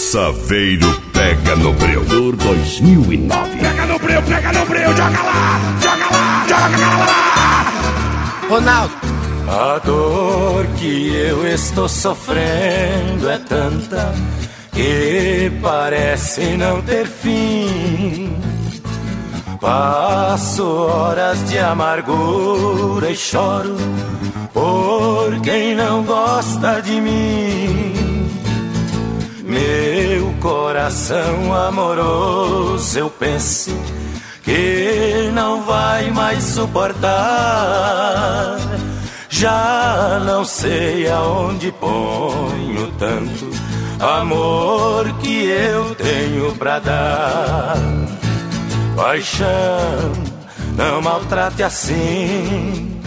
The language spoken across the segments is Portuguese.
Saveiro Pega no Breu 2009. Pega no breu, joga lá, joga lá. Ronaldo. A dor que eu estou sofrendo é tanta que parece não ter fim. Passo horas de amargura e choro por quem não gosta de mim. Meu coração amoroso, eu penso que não vai mais suportar. Já não sei aonde ponho tanto amor que eu tenho pra dar. Paixão, não maltrate assim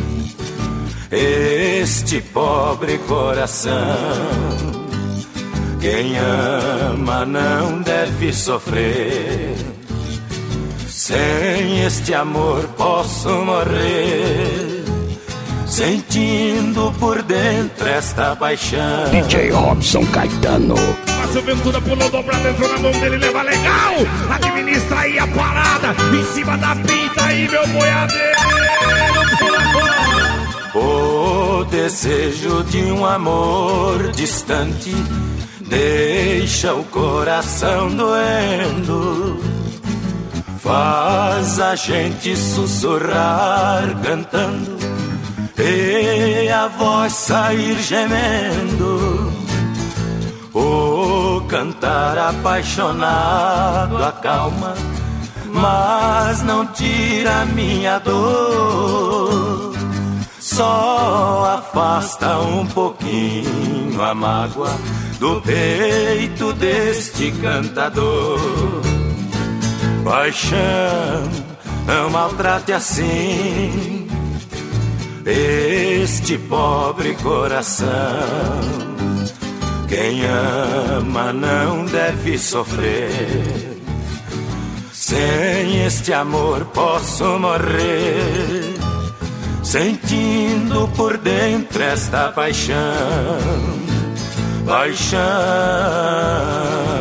este pobre coração. Quem ama não deve sofrer. Sem este amor posso morrer, sentindo por dentro esta paixão. DJ Robson Caetano. Passa o Ventura, pulou, dobra dentro na mão dele, leva legal. Administra aí a parada, em cima da pinta aí, meu boiadeiro. Pula fora. O desejo de um amor distante deixa o coração doendo, faz a gente sussurrar cantando e a voz sair gemendo. O cantar apaixonado acalma, mas não tira minha dor, só afasta um pouquinho a mágoa do peito deste cantador. Paixão, não maltrate assim este pobre coração. Quem ama não deve sofrer. Sem este amor posso morrer, sentindo por dentro esta paixão. Paixão.